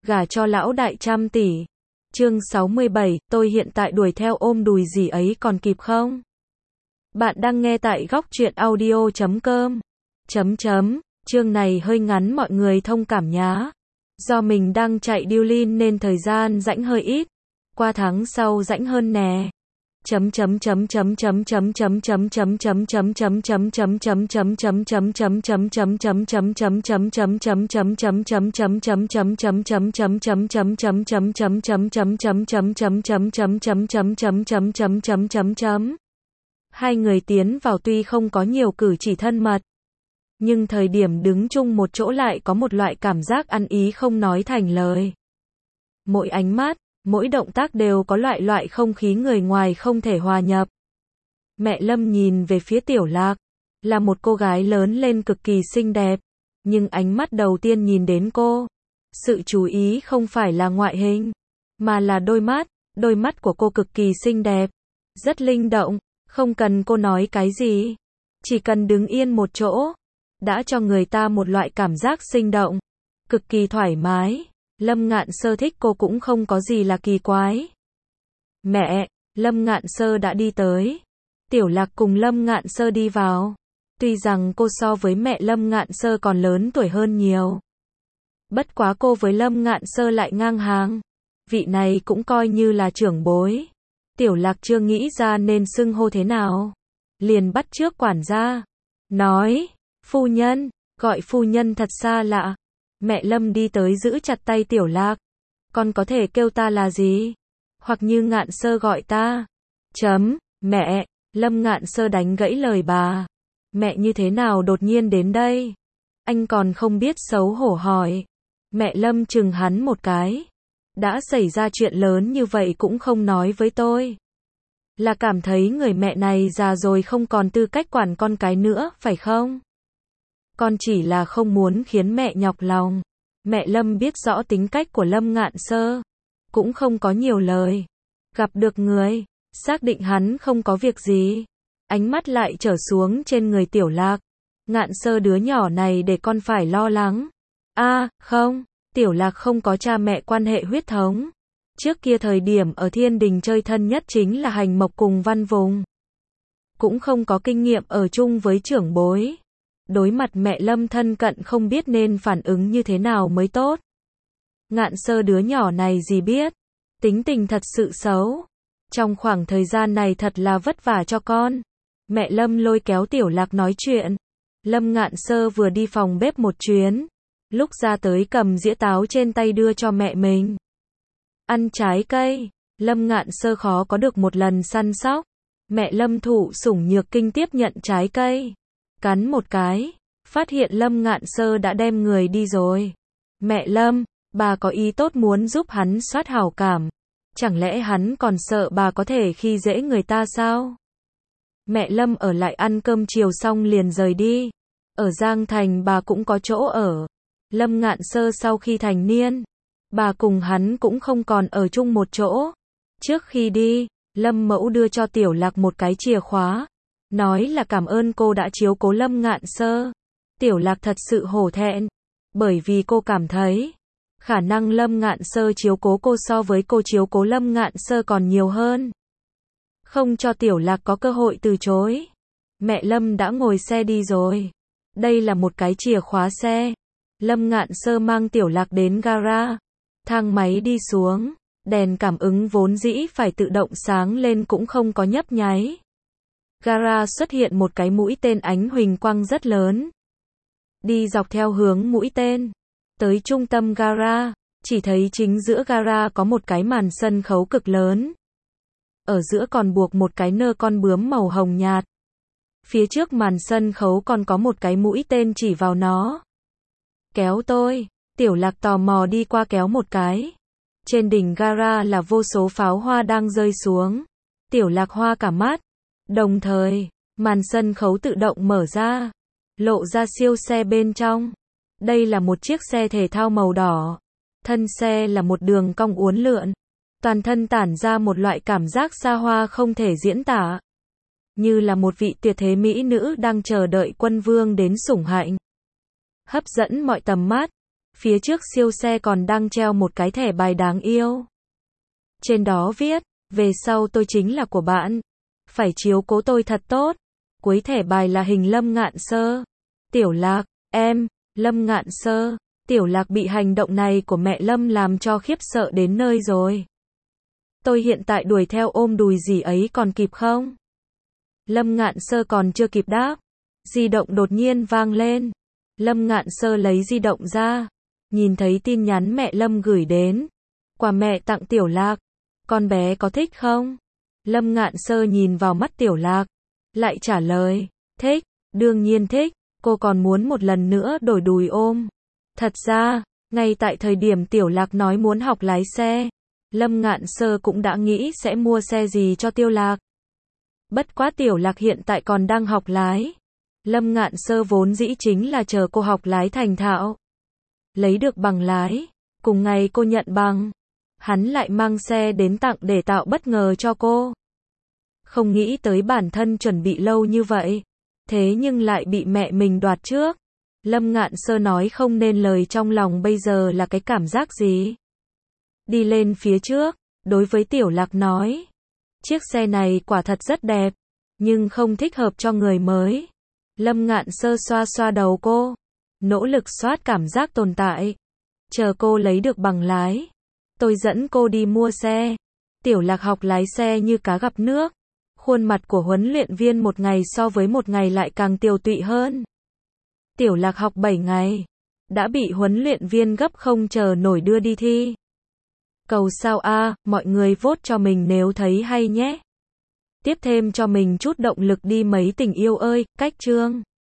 Gả cho lão đại trăm tỷ. Chương 67, tôi hiện tại đuổi theo ôm đùi gì ấy còn kịp không? Bạn đang nghe tại góc truyện audio.com. Chương này hơi ngắn mọi người thông cảm nhá. Do mình đang chạy deadline nên thời gian rảnh hơi ít. Qua tháng sau rảnh hơn nè. Hai người tiến vào tuy không có nhiều cử chỉ thân mật, nhưng thời điểm đứng chung một chỗ lại có một loại cảm giác ăn ý không nói thành lời. Mỗi ánh mắt, mỗi động tác đều có loại không khí người ngoài không thể hòa nhập. Mẹ Lâm nhìn về phía Tiểu Lạc, là một cô gái lớn lên cực kỳ xinh đẹp, nhưng ánh mắt đầu tiên nhìn đến cô, sự chú ý không phải là ngoại hình, mà là đôi mắt của cô cực kỳ xinh đẹp, rất linh động, không cần cô nói cái gì, chỉ cần đứng yên một chỗ, đã cho người ta một loại cảm giác sinh động, cực kỳ thoải mái. Lâm Ngạn Sơ thích cô cũng không có gì là kỳ quái. Mẹ, Lâm Ngạn Sơ đã đi tới. Tiểu Lạc cùng Lâm Ngạn Sơ đi vào. Tuy rằng cô so với mẹ Lâm Ngạn Sơ còn lớn tuổi hơn nhiều. Bất quá cô với Lâm Ngạn Sơ lại ngang hàng. Vị này cũng coi như là trưởng bối. Tiểu Lạc chưa nghĩ ra nên xưng hô thế nào. Liền bắt chước quản gia. Nói, phu nhân, gọi phu nhân thật xa lạ. Mẹ Lâm đi tới giữ chặt tay Tiểu Lạc. Con có thể kêu ta là gì? Hoặc như Ngạn Sơ gọi ta. Mẹ, Lâm Ngạn Sơ đánh gãy lời bà. Mẹ như thế nào đột nhiên đến đây? Anh còn không biết xấu hổ hỏi. Mẹ Lâm chừng hắn một cái. Đã xảy ra chuyện lớn như vậy cũng không nói với tôi. Là cảm thấy người mẹ này già rồi không còn tư cách quản con cái nữa, phải không? Con chỉ là không muốn khiến mẹ nhọc lòng. Mẹ Lâm biết rõ tính cách của Lâm Ngạn Sơ, cũng không có nhiều lời. Gặp được người, xác định hắn không có việc gì. Ánh mắt lại trở xuống trên người Tiểu Lạc. Ngạn Sơ đứa nhỏ này để con phải lo lắng. Không, Tiểu Lạc không có cha mẹ quan hệ huyết thống. Trước kia thời điểm ở Thiên Đình chơi thân nhất chính là Hành Mộc cùng Văn Vùng. Cũng không có kinh nghiệm ở chung với trưởng bối. Đối mặt mẹ Lâm thân cận không biết nên phản ứng như thế nào mới tốt. Ngạn Sơ đứa nhỏ này gì biết, tính tình thật sự xấu. Trong khoảng thời gian này thật là vất vả cho con. Mẹ Lâm lôi kéo Tiểu Lạc nói chuyện. Lâm Ngạn Sơ vừa đi phòng bếp một chuyến, lúc ra tới cầm dĩa táo trên tay đưa cho mẹ mình. Ăn trái cây, Lâm Ngạn Sơ khó có được một lần săn sóc. Mẹ Lâm thụ sủng nhược kinh tiếp nhận trái cây. Cắn một cái, phát hiện Lâm Ngạn Sơ đã đem người đi rồi. Mẹ Lâm, bà có ý tốt muốn giúp hắn soát hảo cảm. Chẳng lẽ hắn còn sợ bà có thể khi dễ người ta sao? Mẹ Lâm ở lại ăn cơm chiều xong liền rời đi. Ở Giang Thành bà cũng có chỗ ở. Lâm Ngạn Sơ sau khi thành niên, bà cùng hắn cũng không còn ở chung một chỗ. Trước khi đi, Lâm Mẫu đưa cho Tiểu Lạc một cái chìa khóa. Nói là cảm ơn cô đã chiếu cố Lâm Ngạn Sơ. Tiểu Lạc thật sự hổ thẹn. Bởi vì cô cảm thấy, khả năng Lâm Ngạn Sơ chiếu cố cô so với cô chiếu cố Lâm Ngạn Sơ còn nhiều hơn. Không cho Tiểu Lạc có cơ hội từ chối. Mẹ Lâm đã ngồi xe đi rồi. Đây là một cái chìa khóa xe. Lâm Ngạn Sơ mang Tiểu Lạc đến gara. Thang máy đi xuống. Đèn cảm ứng vốn dĩ phải tự động sáng lên cũng không có nhấp nháy. Gara xuất hiện một cái mũi tên ánh huỳnh quang rất lớn. Đi dọc theo hướng mũi tên. Tới trung tâm gara, chỉ thấy chính giữa gara có một cái màn sân khấu cực lớn. Ở giữa còn buộc một cái nơ con bướm màu hồng nhạt. Phía trước màn sân khấu còn có một cái mũi tên chỉ vào nó. Kéo tôi, Tiểu Lạc tò mò đi qua kéo một cái. Trên đỉnh gara là vô số pháo hoa đang rơi xuống. Tiểu Lạc hoa cả mắt. Đồng thời, màn sân khấu tự động mở ra, lộ ra siêu xe bên trong. Đây là một chiếc xe thể thao màu đỏ. Thân xe là một đường cong uốn lượn. Toàn thân tản ra một loại cảm giác xa hoa không thể diễn tả. Như là một vị tuyệt thế mỹ nữ đang chờ đợi quân vương đến sủng hạnh. Hấp dẫn mọi tầm mắt. Phía trước siêu xe còn đang treo một cái thẻ bài đáng yêu. Trên đó viết, về sau tôi chính là của bạn. Phải chiếu cố tôi thật tốt. Cuối thẻ bài là hình Lâm Ngạn Sơ. Tiểu Lạc, em, Lâm Ngạn Sơ. Tiểu Lạc bị hành động này của mẹ Lâm làm cho khiếp sợ đến nơi rồi. Tôi hiện tại đuổi theo ôm đùi dì ấy còn kịp không? Lâm Ngạn Sơ còn chưa kịp đáp. Di động đột nhiên vang lên. Lâm Ngạn Sơ lấy di động ra. Nhìn thấy tin nhắn mẹ Lâm gửi đến. Quà mẹ tặng Tiểu Lạc. Con bé có thích không? Lâm Ngạn Sơ nhìn vào mắt Tiểu Lạc. Lại trả lời. Thích, đương nhiên thích. Cô còn muốn một lần nữa đổi đùi ôm. Thật ra, ngay tại thời điểm Tiểu Lạc nói muốn học lái xe, Lâm Ngạn Sơ cũng đã nghĩ sẽ mua xe gì cho Tiểu Lạc. Bất quá Tiểu Lạc hiện tại còn đang học lái. Lâm Ngạn Sơ vốn dĩ chính là chờ cô học lái thành thạo. Lấy được bằng lái, cùng ngày cô nhận bằng, hắn lại mang xe đến tặng để tạo bất ngờ cho cô. Không nghĩ tới bản thân chuẩn bị lâu như vậy, thế nhưng lại bị mẹ mình đoạt trước. Lâm Ngạn Sơ nói không nên lời trong lòng bây giờ là cái cảm giác gì. Đi lên phía trước, đối với Tiểu Lạc nói. Chiếc xe này quả thật rất đẹp, nhưng không thích hợp cho người mới. Lâm Ngạn Sơ xoa xoa đầu cô, nỗ lực xoát cảm giác tồn tại. Chờ cô lấy được bằng lái, tôi dẫn cô đi mua xe. Tiểu Lạc học lái xe như cá gặp nước. Khuôn mặt của huấn luyện viên một ngày so với một ngày lại càng tiều tụy hơn. Tiểu Lạc học 7 ngày, đã bị huấn luyện viên gấp không chờ nổi đưa đi thi. Cầu sao a, mọi người vote cho mình nếu thấy hay nhé. Tiếp thêm cho mình chút động lực đi mấy tình yêu ơi, cách chương.